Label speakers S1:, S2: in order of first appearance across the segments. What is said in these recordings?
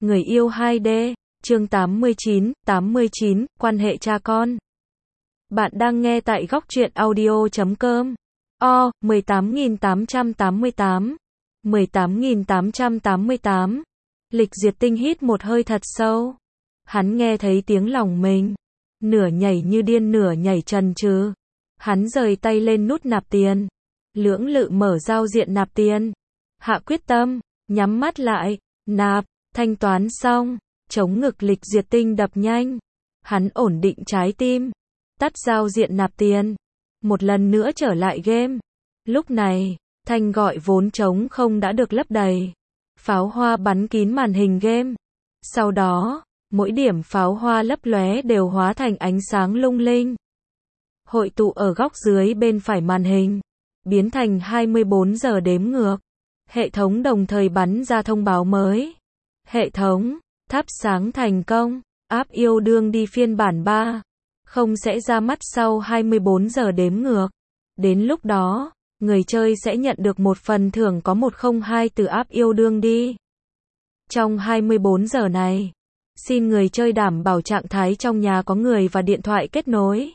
S1: Người yêu 2D, chương 89, quan hệ cha con. Bạn đang nghe tại góc truyện audio.com. 18.888. 18.888. Lịch Diệt Tinh hít một hơi thật sâu. Hắn nghe thấy tiếng lòng mình. Nửa nhảy như điên nửa nhảy chần chừ. Hắn rời tay lên nút nạp tiền. Lưỡng lự mở giao diện nạp tiền. Hạ quyết tâm, nhắm mắt lại, nạp, thanh toán xong. Chống ngực Lịch Diệt Tinh đập nhanh. Hắn ổn định trái tim. Tắt giao diện nạp tiền. Một lần nữa trở lại game. Lúc này, thanh gọi vốn trống không đã được lấp đầy. Pháo hoa bắn kín màn hình game. Sau đó, mỗi điểm pháo hoa lấp lóe đều hóa thành ánh sáng lung linh. Hội tụ ở góc dưới bên phải màn hình. Biến thành 24 giờ đếm ngược. Hệ thống đồng thời bắn ra thông báo mới. Hệ thống, thắp sáng thành công. App yêu đương đi phiên bản 3. Không sẽ ra mắt sau 24 giờ đếm ngược. Đến lúc đó, người chơi sẽ nhận được một phần thưởng có 102 từ app yêu đương đi. Trong 24 giờ này, xin người chơi đảm bảo trạng thái trong nhà có người và điện thoại kết nối.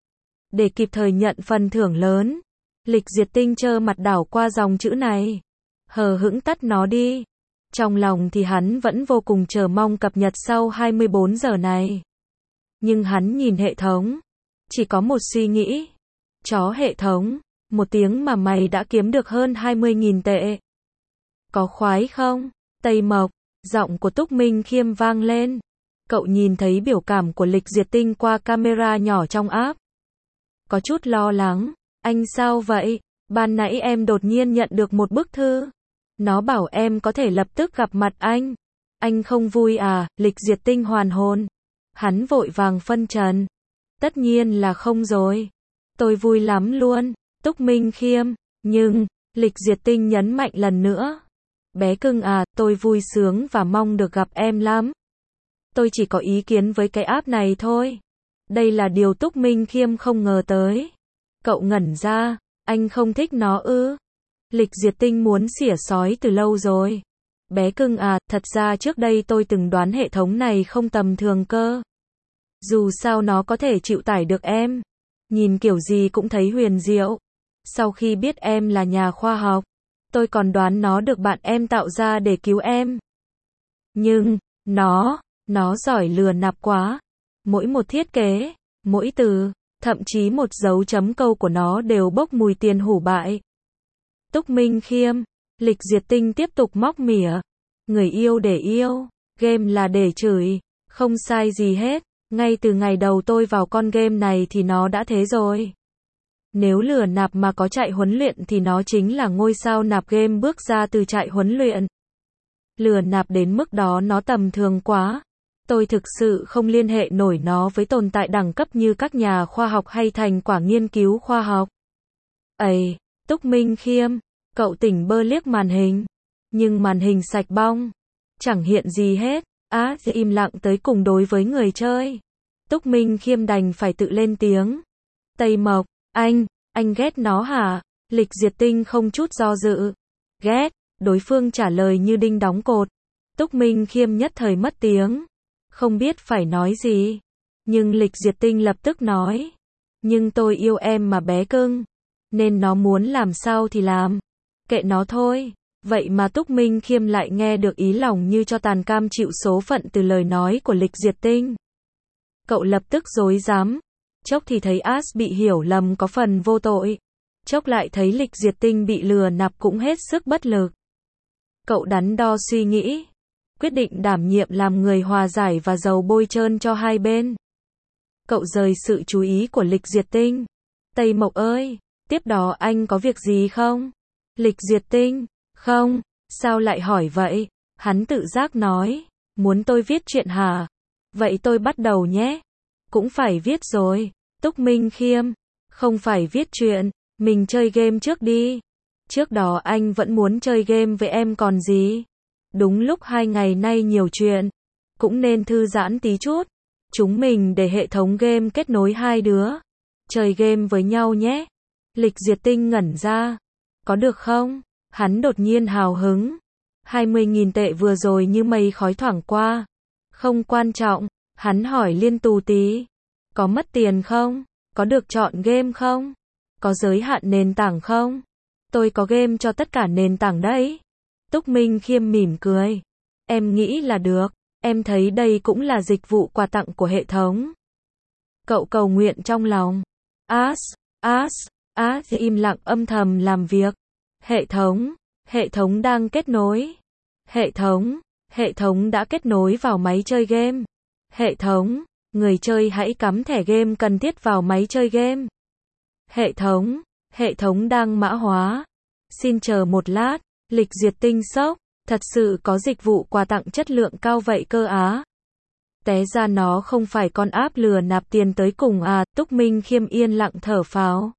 S1: Để kịp thời nhận phần thưởng lớn, Lịch Diệt Tinh trơ mặt đảo qua dòng chữ này. Hờ hững tắt nó đi. Trong lòng thì hắn vẫn vô cùng chờ mong cập nhật sau 24 giờ này. Nhưng hắn nhìn hệ thống. Chỉ có một suy nghĩ. Chó hệ thống. Một tiếng mà mày đã kiếm được hơn 20.000 tệ. Có khoái không? Tây Mộc. Giọng của Túc Minh Khiêm vang lên. Cậu nhìn thấy biểu cảm của Lịch Diệt Tinh qua camera nhỏ trong app. Có chút lo lắng. Anh sao vậy? Ban nãy em đột nhiên nhận được một bức thư. Nó bảo em có thể lập tức gặp mặt anh. Anh không vui à? Lịch Diệt Tinh hoàn hồn. Hắn vội vàng phân trần. Tất nhiên là không rồi. Tôi vui lắm luôn. Túc Minh Khiêm. Nhưng, Lịch Diệt Tinh nhấn mạnh lần nữa. Bé cưng à, tôi vui sướng và mong được gặp em lắm. Tôi chỉ có ý kiến với cái app này thôi. Đây là điều Túc Minh Khiêm không ngờ tới. Cậu ngẩn ra. Anh không thích nó ư? Lịch Diệt Tinh muốn xỉa sói từ lâu rồi. Bé cưng à, thật ra trước đây tôi từng đoán hệ thống này không tầm thường cơ. Dù sao nó có thể chịu tải được em. Nhìn kiểu gì cũng thấy huyền diệu. Sau khi biết em là nhà khoa học, tôi còn đoán nó được bạn em tạo ra để cứu em. Nhưng, nó giỏi lừa nạp quá. Mỗi một thiết kế, mỗi từ, thậm chí một dấu chấm câu của nó đều bốc mùi tiền hủ bại. Túc Minh Khiêm. Lịch Diệt Tinh tiếp tục móc mỉa. Người yêu để yêu, game là để chửi. Không sai gì hết. Ngay từ ngày đầu tôi vào con game này thì nó đã thế rồi. Nếu lừa nạp mà có trại huấn luyện thì nó chính là ngôi sao nạp game bước ra từ trại huấn luyện. Lừa nạp đến mức đó nó tầm thường quá. Tôi thực sự không liên hệ nổi nó với tồn tại đẳng cấp như các nhà khoa học hay thành quả nghiên cứu khoa học. Ây, Túc Minh Khiêm, cậu tỉnh bơ liếc màn hình. Nhưng màn hình sạch bong. Chẳng hiện gì hết. Im lặng tới cùng đối với người chơi. Túc Minh Khiêm đành phải tự lên tiếng. Tây Mộc, anh ghét nó hả? Lịch Diệt Tinh không chút do dự. Ghét, đối phương trả lời như đinh đóng cột. Túc Minh Khiêm nhất thời mất tiếng. Không biết phải nói gì. Nhưng Lịch Diệt Tinh lập tức nói. Nhưng tôi yêu em mà bé cưng. Nên nó muốn làm sao thì làm. Kệ nó thôi. Vậy mà Túc Minh Khiêm lại nghe được ý lòng như cho tàn cam chịu số phận từ lời nói của Lịch Diệt Tinh. Cậu lập tức rối rắm. Chốc thì thấy As bị hiểu lầm có phần vô tội. Chốc lại thấy Lịch Diệt Tinh bị lừa nạp cũng hết sức bất lực. Cậu đắn đo suy nghĩ. Quyết định đảm nhiệm làm người hòa giải và dầu bôi trơn cho hai bên. Cậu rời sự chú ý của Lịch Diệt Tinh. Tây Mộc ơi, tiếp đó anh có việc gì không? Lịch Diệt Tinh. Không, sao lại hỏi vậy? Hắn tự giác nói. Muốn tôi viết chuyện hả? Vậy tôi bắt đầu nhé. Cũng phải viết rồi. Túc Minh Khiêm. Không phải viết chuyện. Mình chơi game trước đi. Trước đó anh vẫn muốn chơi game với em còn gì. Đúng lúc 2 ngày nay nhiều chuyện. Cũng nên thư giãn tí chút. Chúng mình để hệ thống game kết nối hai đứa. Chơi game với nhau nhé. Lịch Diệt Tinh ngẩn ra. Có được không? Hắn đột nhiên hào hứng. 20.000 tệ vừa rồi như mây khói thoảng qua. Không quan trọng, hắn hỏi liên tù tí. Có mất tiền không? Có được chọn game không? Có giới hạn nền tảng không? Tôi có game cho tất cả nền tảng đấy. Túc Minh Khiêm mỉm cười. Em nghĩ là được, em thấy đây cũng là dịch vụ quà tặng của hệ thống. Cậu cầu nguyện trong lòng. Im lặng âm thầm làm việc. Hệ thống đang kết nối. Hệ thống đã kết nối vào máy chơi game. Hệ thống, người chơi hãy cắm thẻ game cần thiết vào máy chơi game. Hệ thống đang mã hóa. Xin chờ một lát, Lịch Duyệt Tinh sốc, thật sự có dịch vụ quà tặng chất lượng cao vậy cơ á. Té ra nó không phải con app lừa nạp tiền tới cùng à, Túc Minh Khiêm yên lặng thở phào.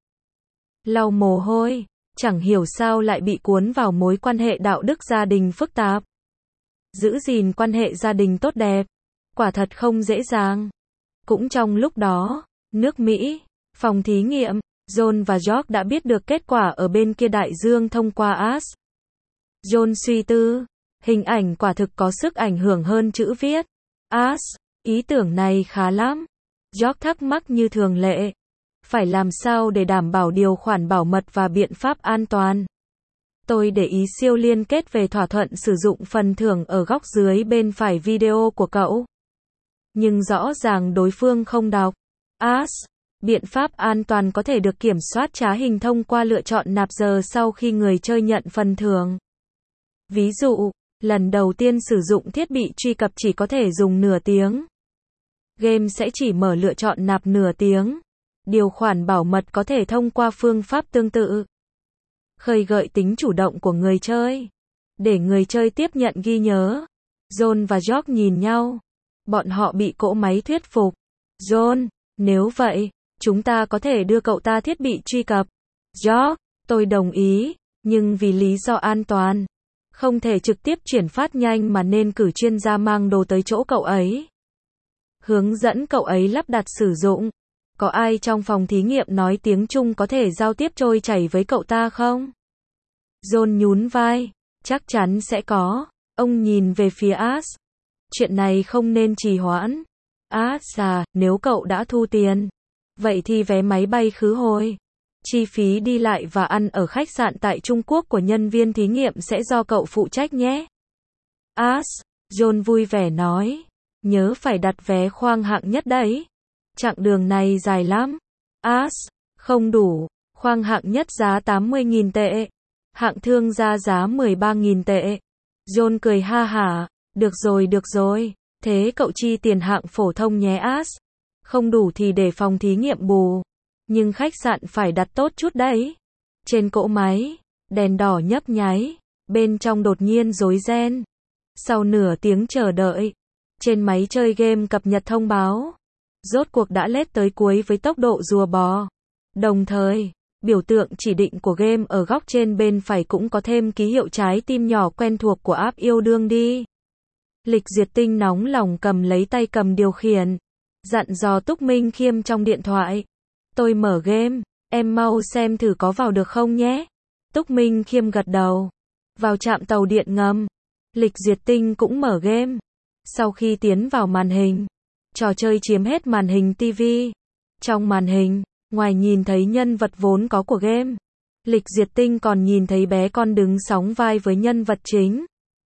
S1: Lau mồ hôi, chẳng hiểu sao lại bị cuốn vào mối quan hệ đạo đức gia đình phức tạp. Giữ gìn quan hệ gia đình tốt đẹp, quả thật không dễ dàng. Cũng trong lúc đó, nước Mỹ, phòng thí nghiệm, John và George đã biết được kết quả ở bên kia đại dương thông qua Ask. John suy tư, hình ảnh quả thực có sức ảnh hưởng hơn chữ viết. Ask, ý tưởng này khá lắm. George thắc mắc như thường lệ. Phải làm sao để đảm bảo điều khoản bảo mật và biện pháp an toàn? Tôi để ý siêu liên kết về thỏa thuận sử dụng phần thưởng ở góc dưới bên phải video của cậu. Nhưng rõ ràng đối phương không đọc. Ask, biện pháp an toàn có thể được kiểm soát trá hình thông qua lựa chọn nạp giờ sau khi người chơi nhận phần thưởng. Ví dụ, lần đầu tiên sử dụng thiết bị truy cập chỉ có thể dùng nửa tiếng. Game sẽ chỉ mở lựa chọn nạp nửa tiếng. Điều khoản bảo mật có thể thông qua phương pháp tương tự. Khơi gợi tính chủ động của người chơi. Để người chơi tiếp nhận ghi nhớ. John và George nhìn nhau. Bọn họ bị cỗ máy thuyết phục. John, nếu vậy, chúng ta có thể đưa cậu ta thiết bị truy cập. George, tôi đồng ý, nhưng vì lý do an toàn. Không thể trực tiếp chuyển phát nhanh mà nên cử chuyên gia mang đồ tới chỗ cậu ấy. Hướng dẫn cậu ấy lắp đặt sử dụng. Có ai trong phòng thí nghiệm nói tiếng Trung có thể giao tiếp trôi chảy với cậu ta không? John nhún vai. Chắc chắn sẽ có. Ông nhìn về phía Ash. Chuyện này không nên trì hoãn. Ash à, nếu cậu đã thu tiền. Vậy thì vé máy bay khứ hồi. Chi phí đi lại và ăn ở khách sạn tại Trung Quốc của nhân viên thí nghiệm sẽ do cậu phụ trách nhé. Ash, John vui vẻ nói. Nhớ phải đặt vé khoang hạng nhất đấy. Chặng đường này dài lắm. Ash, không đủ. Khoang hạng nhất giá 80.000 tệ. Hạng thương gia giá 13.000 tệ. John cười ha hả. Được rồi. Thế cậu chi tiền hạng phổ thông nhé Ash. Không đủ thì để phòng thí nghiệm bù. Nhưng khách sạn phải đặt tốt chút đấy. Trên cỗ máy, đèn đỏ nhấp nháy. Bên trong đột nhiên rối ren. Sau nửa tiếng chờ đợi, trên máy chơi game cập nhật thông báo. Rốt cuộc đã lết tới cuối với tốc độ rùa bò. Đồng thời, biểu tượng chỉ định của game ở góc trên bên phải cũng có thêm ký hiệu trái tim nhỏ quen thuộc của app yêu đương đi. Lịch Duyệt Tinh nóng lòng cầm lấy tay cầm điều khiển. Dặn dò Túc Minh Khiêm trong điện thoại. Tôi mở game, em mau xem thử có vào được không nhé. Túc Minh Khiêm gật đầu. Vào trạm tàu điện ngầm. Lịch Duyệt Tinh cũng mở game. Sau khi tiến vào màn hình, trò chơi chiếm hết màn hình TV. Trong màn hình, ngoài nhìn thấy nhân vật vốn có của game, Lịch Duyệt Tinh còn nhìn thấy bé con đứng sóng vai với nhân vật chính.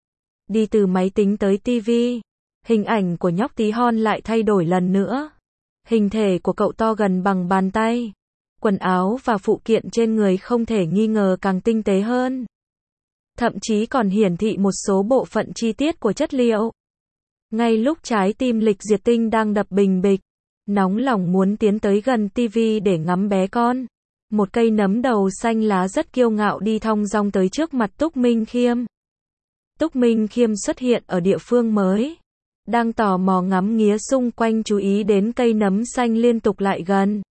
S1: Đi từ máy tính tới TV, hình ảnh của nhóc tí hon lại thay đổi lần nữa. Hình thể của cậu to gần bằng bàn tay. Quần áo và phụ kiện trên người không thể nghi ngờ càng tinh tế hơn. Thậm chí còn hiển thị một số bộ phận chi tiết của chất liệu. Ngay lúc trái tim Lịch Duyệt Tinh đang đập bình bịch, nóng lòng muốn tiến tới gần TV để ngắm bé con. Một cây nấm đầu xanh lá rất kiêu ngạo đi thong dong tới trước mặt Túc Minh Khiêm. Túc Minh Khiêm xuất hiện ở địa phương mới. Đang tò mò ngắm nghía xung quanh chú ý đến cây nấm xanh liên tục lại gần.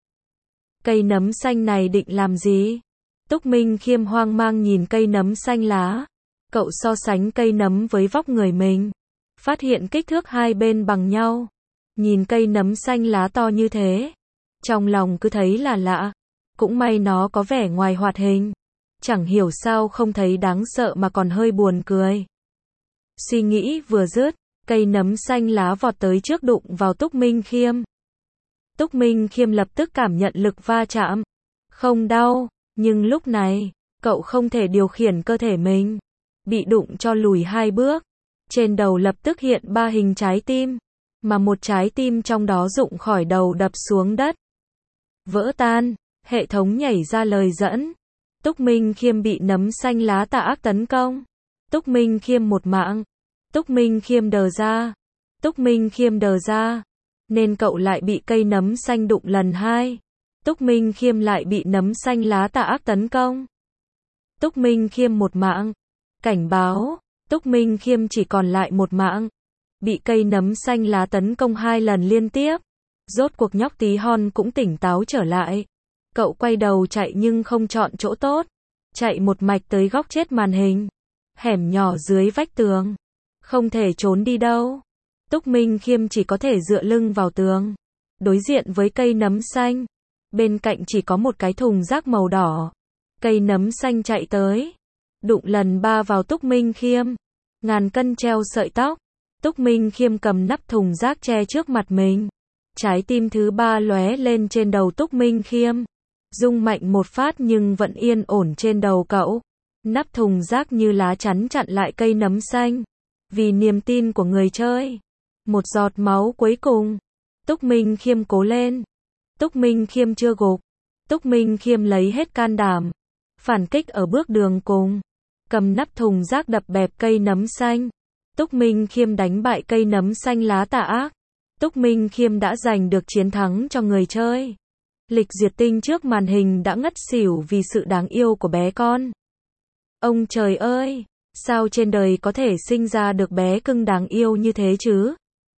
S1: Cây nấm xanh này định làm gì? Túc Minh Khiêm hoang mang nhìn cây nấm xanh lá. Cậu so sánh cây nấm với vóc người mình. Phát hiện kích thước hai bên bằng nhau. Nhìn cây nấm xanh lá to như thế. Trong lòng cứ thấy là lạ. Cũng may nó có vẻ ngoài hoạt hình. Chẳng hiểu sao không thấy đáng sợ mà còn hơi buồn cười. Suy nghĩ vừa dứt, cây nấm xanh lá vọt tới trước đụng vào Túc Minh Khiêm. Túc Minh Khiêm lập tức cảm nhận lực va chạm. Không đau, nhưng lúc này, cậu không thể điều khiển cơ thể mình. Bị đụng cho lùi 2 bước. Trên đầu lập tức hiện 3 hình trái tim. Mà một trái tim trong đó rụng khỏi đầu đập xuống đất. Vỡ tan, hệ thống nhảy ra lời dẫn. Túc Minh Khiêm bị nấm xanh lá tà ác tấn công. Túc Minh Khiêm một mạng. Túc Minh Khiêm đờ ra. Túc Minh Khiêm đờ ra. Nên cậu lại bị cây nấm xanh đụng lần 2. Túc Minh Khiêm lại bị nấm xanh lá tà ác tấn công. Túc Minh Khiêm một mạng. Cảnh báo, Túc Minh Khiêm chỉ còn lại một mạng. Bị cây nấm xanh lá tấn công 2 lần liên tiếp. Rốt cuộc nhóc tí hon cũng tỉnh táo trở lại. Cậu quay đầu chạy nhưng không chọn chỗ tốt. Chạy một mạch tới góc chết màn hình. Hẻm nhỏ dưới vách tường. Không thể trốn đi đâu. Túc Minh Khiêm chỉ có thể dựa lưng vào tường. Đối diện với cây nấm xanh. Bên cạnh chỉ có một cái thùng rác màu đỏ. Cây nấm xanh chạy tới. Đụng lần 3 vào Túc Minh Khiêm. Ngàn cân treo sợi tóc. Túc Minh Khiêm cầm nắp thùng rác che trước mặt mình. Trái tim thứ 3 lóe lên trên đầu Túc Minh Khiêm. Rung mạnh một phát nhưng vẫn yên ổn trên đầu cậu. Nắp thùng rác như lá chắn chặn lại cây nấm xanh. Vì niềm tin của người chơi. Một giọt máu cuối cùng. Túc Minh Khiêm cố lên. Túc Minh Khiêm chưa gục. Túc Minh Khiêm lấy hết can đảm. Phản kích ở bước đường cùng. Cầm nắp thùng rác đập bẹp cây nấm xanh. Túc Minh Khiêm đánh bại cây nấm xanh lá tà ác. Túc Minh Khiêm đã giành được chiến thắng cho người chơi. Lịch Diệt Tinh trước màn hình đã ngất xỉu vì sự đáng yêu của bé con. Ông trời ơi, sao trên đời có thể sinh ra được bé cưng đáng yêu như thế chứ?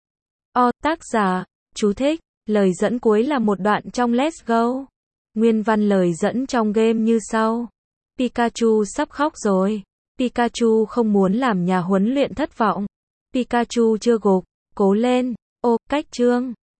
S1: Tác giả, chú thích, lời dẫn cuối là một đoạn trong Let's Go. Nguyên văn lời dẫn trong game như sau. Pikachu sắp khóc rồi. Pikachu không muốn làm nhà huấn luyện thất vọng. Pikachu chưa gục, cố lên. Cách chương